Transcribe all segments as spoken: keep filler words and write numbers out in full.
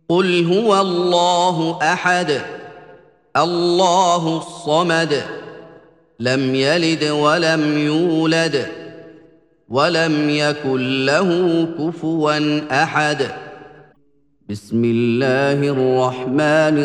قل هو الله احد الله الصمد لم يلد ولم يولد ولم يكن له كفوا احد. بسم الله الرحمن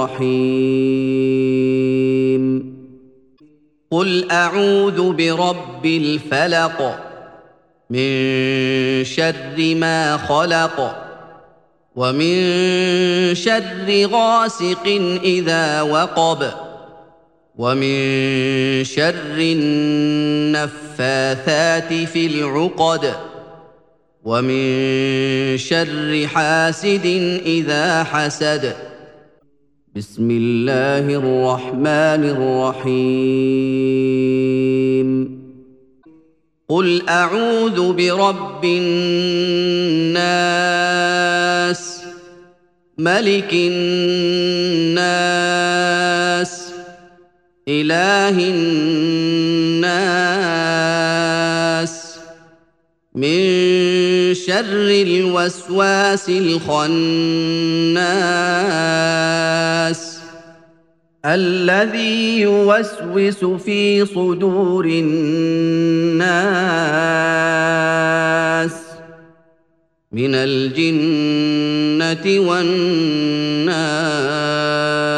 الرحيم. قل اعوذ برب الفلق من شر ما خلق ومن شر غاسق اذا وقب ومن شر النفاثات في العقد ومن شر حاسد اذا حسد. بسم الله الرحمن الرحيم. قل اعوذ برب الناس ملك الناس اله الناس من شر الوسواس الخناس الذي يوسوس في صدور الناس من الجنة والناس.